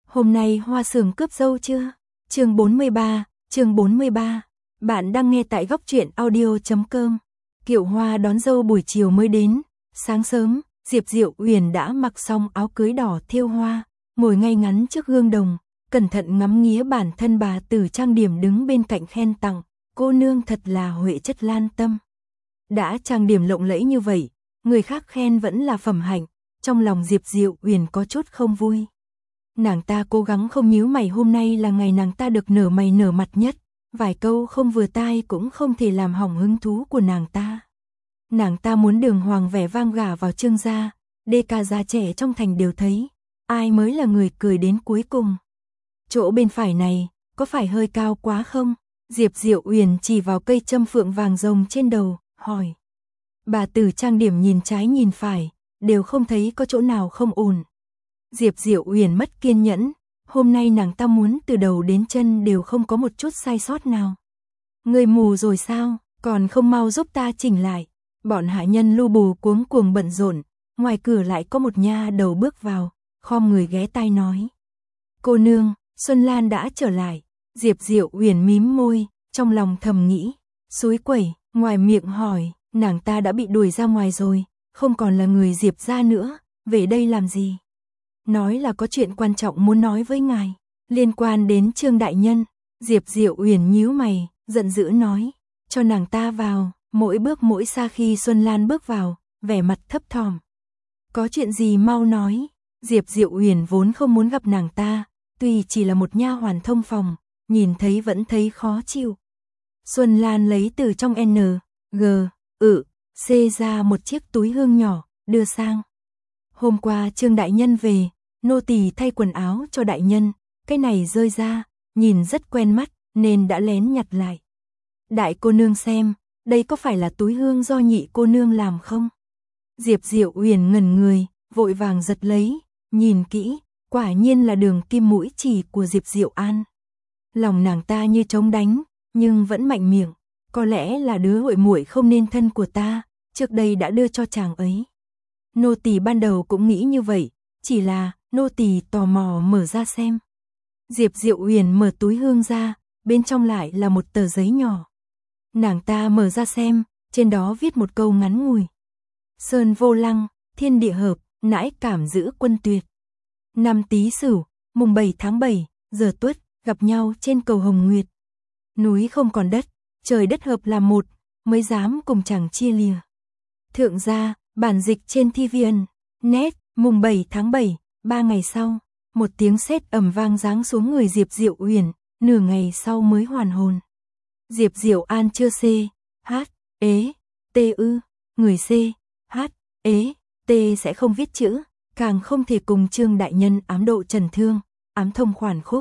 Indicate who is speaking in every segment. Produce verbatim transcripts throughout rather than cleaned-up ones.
Speaker 1: Hôm nay Hoa Sường cướp dâu chưa? Chương bốn mươi ba, chương bốn mươi ba. Bạn đang nghe tại góc truyện audio chấm com. Kiệu Hoa đón dâu buổi chiều mới đến, sáng sớm, Diệp Diệu Uyển đã mặc xong áo cưới đỏ thêu hoa, ngồi ngay ngắn trước gương đồng, cẩn thận ngắm nghía bản thân bà Tử trang điểm đứng bên cạnh khen tặng, cô nương thật là huệ chất lan tâm. Đã trang điểm lộng lẫy như vậy, người khác khen vẫn là phẩm hạnh, trong lòng Diệp Diệu Uyển có chút không vui. Nàng ta cố gắng không nhíu mày, hôm nay là ngày nàng ta được nở mày nở mặt nhất, vài câu không vừa tai cũng không thể làm hỏng hứng thú của nàng ta. Nàng ta muốn đường hoàng vẻ vang gả vào Trương gia, đê ca già trẻ trong thành đều thấy, ai mới là người cười đến cuối cùng. Chỗ bên phải này, có phải hơi cao quá không? Diệp Diệu Uyển chỉ vào cây châm phượng vàng rồng trên đầu, hỏi. Bà Tử trang điểm nhìn trái nhìn phải, đều không thấy có chỗ nào không ổn. Diệp Diệu Uyển mất kiên nhẫn, hôm nay nàng ta muốn từ đầu đến chân đều không có một chút sai sót nào. Người mù rồi sao, còn không mau giúp ta chỉnh lại. Bọn hạ nhân lu bù cuống cuồng bận rộn, ngoài cửa lại có một nha đầu bước vào, khom người ghé tai nói. Cô nương, Xuân Lan đã trở lại. Diệp Diệu Uyển mím môi, trong lòng thầm nghĩ, xúi quẩy, ngoài miệng hỏi, nàng ta đã bị đuổi ra ngoài rồi, không còn là người Diệp gia nữa, về đây làm gì? Nói là có chuyện quan trọng muốn nói với ngài, liên quan đến Trương đại nhân. Diệp Diệu Uyển nhíu mày, giận dữ nói, cho nàng ta vào. Mỗi bước mỗi xa khi Xuân Lan bước vào, vẻ mặt thấp thỏm. Có chuyện gì mau nói. Diệp Diệu Uyển vốn không muốn gặp nàng ta, tuy chỉ là một nha hoàn thông phòng, nhìn thấy vẫn thấy khó chịu. Xuân Lan lấy từ trong N, G, ự, C ra một chiếc túi hương nhỏ, đưa sang. Hôm qua Trương đại nhân về, nô tỳ thay quần áo cho đại nhân, cái này rơi ra, nhìn rất quen mắt, nên đã lén nhặt lại. Đại cô nương xem, đây có phải là túi hương do nhị cô nương làm không? Diệp Diệu Uyển ngẩn người, vội vàng giật lấy, nhìn kỹ, quả nhiên là đường kim mũi chỉ của Diệp Diệu An. Lòng nàng ta như trống đánh, nhưng vẫn mạnh miệng, có lẽ là đứa hội muội không nên thân của ta, trước đây đã đưa cho chàng ấy. Nô tỳ ban đầu cũng nghĩ như vậy, chỉ là nô tỳ tò mò mở ra xem. Diệp Diệu Uyển mở túi hương ra, bên trong lại là một tờ giấy nhỏ. Nàng ta mở ra xem, trên đó viết một câu ngắn ngủi. Sơn vô lăng, thiên địa hợp, nãi cảm giữ quân tuyệt. Năm Tý Sửu, mùng bảy tháng bảy, giờ tuất, gặp nhau trên cầu Hồng Nguyệt. Núi không còn đất, trời đất hợp làm một, mới dám cùng chàng chia lìa. Thượng gia, bản dịch trên Thi Viên, nét, mùng bảy tháng bảy, ba ngày sau, một tiếng sét ầm vang giáng xuống người Diệp Diệu Uyển, nửa ngày sau mới hoàn hồn. Diệp Diệu An chưa C, H, ế, T ư, người C, H, ế, T sẽ không viết chữ, càng không thể cùng Trương đại nhân ám độ trần thương, ám thông khoản khúc.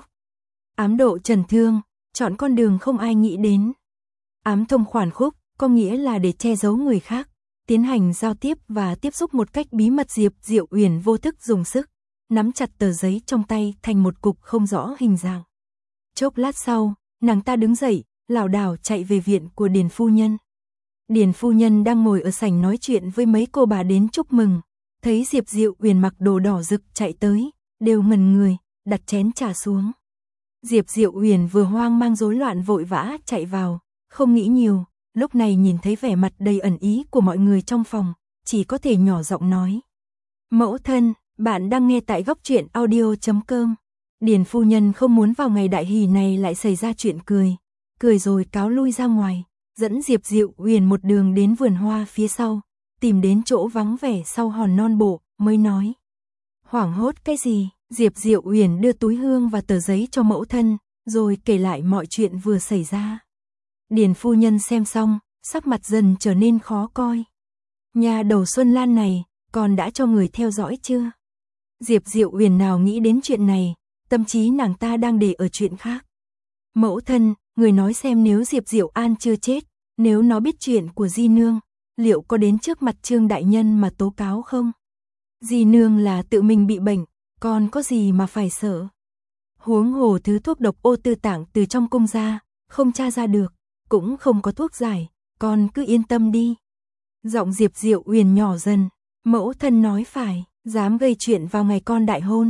Speaker 1: Ám độ trần thương, chọn con đường không ai nghĩ đến. Ám thông khoản khúc, có nghĩa là để che giấu người khác, tiến hành giao tiếp và tiếp xúc một cách bí mật. Diệp Diệu Uyển vô thức dùng sức, nắm chặt tờ giấy trong tay thành một cục không rõ hình dạng. Chốc lát sau, nàng ta đứng dậy, lảo đảo chạy về viện của Điền phu nhân. Điền phu nhân đang ngồi ở sảnh nói chuyện với mấy cô bà đến chúc mừng, thấy Diệp Diệu Uyển mặc đồ đỏ rực chạy tới, đều ngẩn người, đặt chén trà xuống. Diệp Diệu Uyển vừa hoang mang rối loạn vội vã chạy vào, không nghĩ nhiều, lúc này nhìn thấy vẻ mặt đầy ẩn ý của mọi người trong phòng, chỉ có thể nhỏ giọng nói. Mẫu thân, bạn đang nghe tại góc truyện audio chấm com. Điền phu nhân không muốn vào ngày đại hỷ này lại xảy ra chuyện cười. Cười rồi cáo lui ra ngoài, dẫn Diệp Diệu Uyển một đường đến vườn hoa phía sau, tìm đến chỗ vắng vẻ sau hòn non bộ, mới nói. Hoảng hốt cái gì? Diệp Diệu Uyển đưa túi hương và tờ giấy cho mẫu thân, rồi kể lại mọi chuyện vừa xảy ra. Điền phu nhân xem xong, sắc mặt dần trở nên khó coi. Nhà đầu Xuân Lan này, còn đã cho người theo dõi chưa? Diệp Diệu Uyển nào nghĩ đến chuyện này, tâm trí nàng ta đang để ở chuyện khác. Mẫu thân, người nói xem nếu Diệp Diệu An chưa chết, nếu nó biết chuyện của Di Nương, liệu có đến trước mặt Trương đại nhân mà tố cáo không? Di Nương là tự mình bị bệnh, còn có gì mà phải sợ? Huống hồ thứ thuốc độc ô tư tạng từ trong cung ra, không tra ra được, cũng không có thuốc giải, con cứ yên tâm đi. Giọng Diệp Diệu Uyển nhỏ dần, mẫu thân nói phải, dám gây chuyện vào ngày con đại hôn,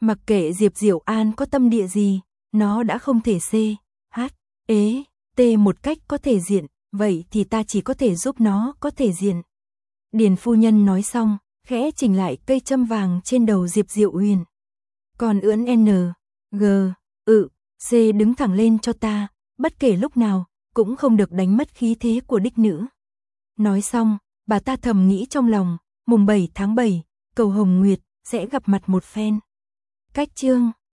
Speaker 1: Mặc kệ Diệp Diệu An có tâm địa gì, nó đã không thể C, H, ế, T một cách có thể diện, vậy thì ta chỉ có thể giúp nó có thể diện. Điền phu nhân nói xong, khẽ chỉnh lại cây châm vàng trên đầu Diệp Diệu Huyền. Còn ưỡn N, G, ự, C đứng thẳng lên cho ta, bất kể lúc nào, cũng không được đánh mất khí thế của đích nữ. Nói xong, bà ta thầm nghĩ trong lòng, mùng bảy tháng bảy, cầu Hồng Nguyệt, sẽ gặp mặt một phen. Cách chương